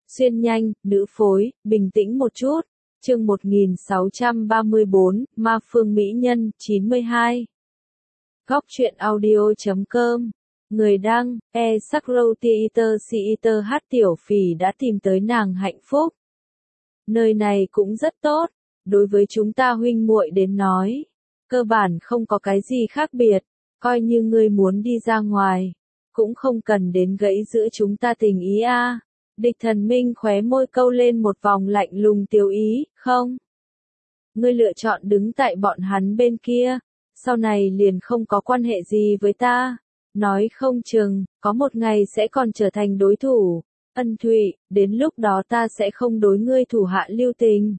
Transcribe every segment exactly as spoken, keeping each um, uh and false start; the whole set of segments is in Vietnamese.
Xuyên nhanh, nữ phối, bình tĩnh một chút. Chương một nghìn sáu trăm ba mươi tư, Ma Phương Mỹ Nhân, chín mươi hai. Góc truyện audio chấm com. Người đăng, e Sakro Theater Theater hát Tiểu Phỉ đã tìm tới nàng hạnh phúc. Nơi này cũng rất tốt, đối với chúng ta huynh muội đến nói. Cơ bản không có cái gì khác biệt, coi như ngươi muốn đi ra ngoài. Cũng không cần đến gãy giữa chúng ta tình ý a. À. Địch Thần Minh khóe môi câu lên một vòng lạnh lùng tiêu ý, không? Ngươi lựa chọn đứng tại bọn hắn bên kia, sau này liền không có quan hệ gì với ta. Nói không chừng, có một ngày sẽ còn trở thành đối thủ. Ân Thụy, đến lúc đó ta sẽ không đối ngươi thủ hạ lưu tình.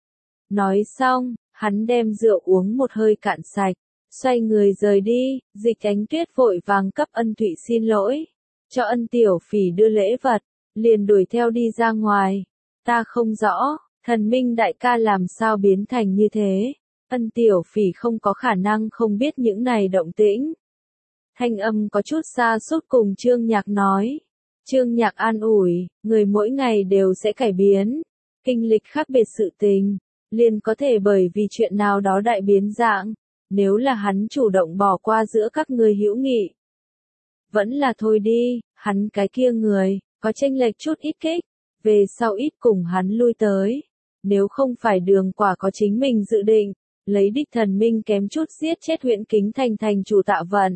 Nói xong, hắn đem rượu uống một hơi cạn sạch, xoay người rời đi. Dịch Ánh Tuyết vội vàng cấp Ân Thụy xin lỗi, cho Ân Tiểu Phỉ đưa lễ vật, liền đuổi theo đi ra ngoài. Ta không rõ, Thần Minh đại ca làm sao biến thành như thế. Ân Tiểu Phỉ không có khả năng không biết những này động tĩnh. Thanh âm có chút xa sút cùng Trương Nhạc nói. Trương Nhạc an ủi, người mỗi ngày đều sẽ cải biến. Kinh lịch khác biệt sự tình, liền có thể bởi vì chuyện nào đó đại biến dạng. Nếu là hắn chủ động bỏ qua giữa các người hữu nghị, vẫn là thôi đi, hắn cái kia người, có chênh lệch chút ít kích, về sau ít cùng hắn lui tới. Nếu không phải Đường Quả có chính mình dự định, lấy Địch Thần Minh kém chút giết chết Huyễn Kính Thành thành chủ Tạ Vận.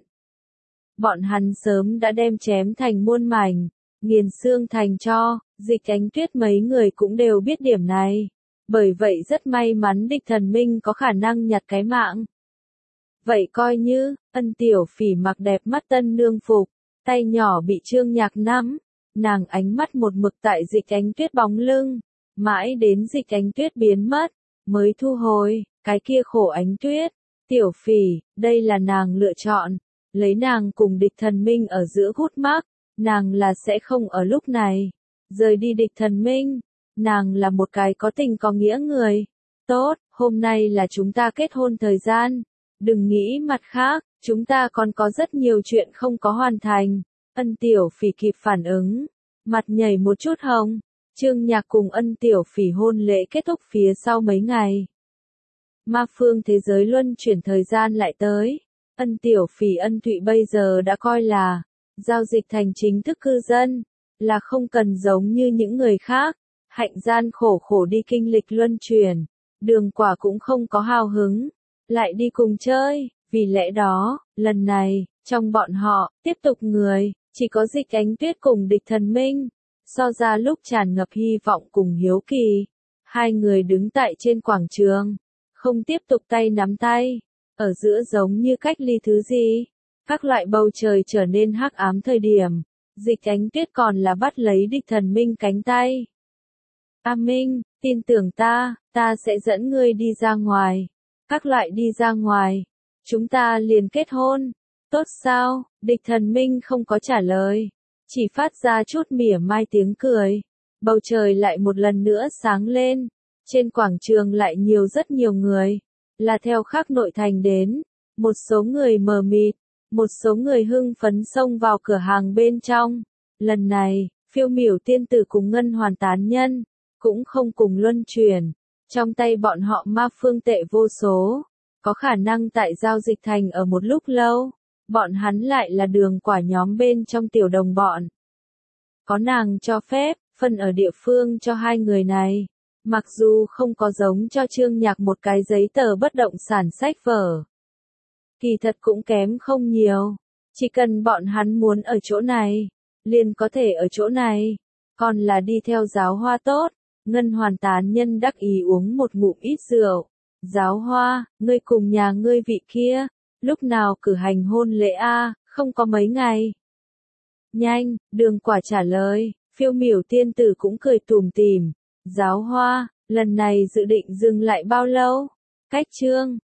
Bọn hắn sớm đã đem chém thành muôn mảnh, nghiền xương thành tro. Dịch Ánh Tuyết mấy người cũng đều biết điểm này. Bởi vậy rất may mắn Địch Thần Minh có khả năng nhặt cái mạng. Vậy coi như, Ân Tiểu Phỉ mặc đẹp mắt tân nương phục, tay nhỏ bị Trương Nhạc nắm, nàng ánh mắt một mực tại Dịch Ánh Tuyết bóng lưng, mãi đến Dịch Ánh Tuyết biến mất, mới thu hồi. Cái kia khổ Ánh Tuyết, Tiểu Phỉ, đây là nàng lựa chọn, lấy nàng cùng Địch Thần Minh ở giữa gút mắc, nàng là sẽ không ở lúc này rời đi Địch Thần Minh. Nàng là một cái có tình có nghĩa người. Tốt, hôm nay là chúng ta kết hôn thời gian. Đừng nghĩ mặt khác, chúng ta còn có rất nhiều chuyện không có hoàn thành. Ân Tiểu Phỉ kịp phản ứng, mặt nhảy một chút hồng. Trương Nhạc cùng Ân Tiểu Phỉ hôn lễ kết thúc phía sau mấy ngày. Ma phương thế giới luân chuyển thời gian lại tới. Ân Tiểu Phỉ Ân Thụy bây giờ đã coi là giao dịch thành chính thức cư dân, là không cần giống như những người khác, hạnh gian khổ khổ đi kinh lịch luân chuyển. Đường Quả cũng không có hào hứng lại đi cùng chơi, vì lẽ đó, lần này, trong bọn họ, tiếp tục người, chỉ có Dịch Ánh Tuyết cùng Địch Thần Minh. So ra lúc tràn ngập hy vọng cùng hiếu kỳ, hai người đứng tại trên quảng trường, không tiếp tục tay nắm tay, ở giữa giống như cách ly thứ gì. Các loại bầu trời trở nên hắc ám thời điểm, Dịch Ánh Tuyết còn là bắt lấy Địch Thần Minh cánh tay. A Minh, tin tưởng ta, ta sẽ dẫn ngươi đi ra ngoài. Các loại đi ra ngoài, chúng ta liền kết hôn. Tốt sao? Địch Thần Minh không có trả lời, chỉ phát ra chút mỉa mai tiếng cười. Bầu trời lại một lần nữa sáng lên, trên quảng trường lại nhiều rất nhiều người, là theo khắp nội thành đến. Một số người mờ mịt, một số người hưng phấn xông vào cửa hàng bên trong. Lần này, Phiêu Miểu tiên tử cùng Ngân Hoàn tán nhân cũng không cùng luân chuyển. Trong tay bọn họ ma phương tệ vô số, có khả năng tại giao dịch thành ở một lúc lâu. Bọn hắn lại là Đường Quả nhóm bên trong tiểu đồng bọn. Có nàng cho phép, phân ở địa phương cho hai người này. Mặc dù không có giống cho Trương Nhạc một cái giấy tờ bất động sản sách vở, kỳ thật cũng kém không nhiều. Chỉ cần bọn hắn muốn ở chỗ này, liền có thể ở chỗ này. Còn là đi theo Giáo Hoa tốt. Ngân Hoàn tán nhân đắc ý uống một ngụm ít rượu. Giáo Hoa, ngươi cùng nhà ngươi vị kia, lúc nào cử hành hôn lễ a? À, không có mấy ngày. Nhanh, Đường Quả trả lời. Phiêu Miểu tiên tử cũng cười tủm tỉm. Giáo Hoa, lần này dự định dừng lại bao lâu? Cách Trương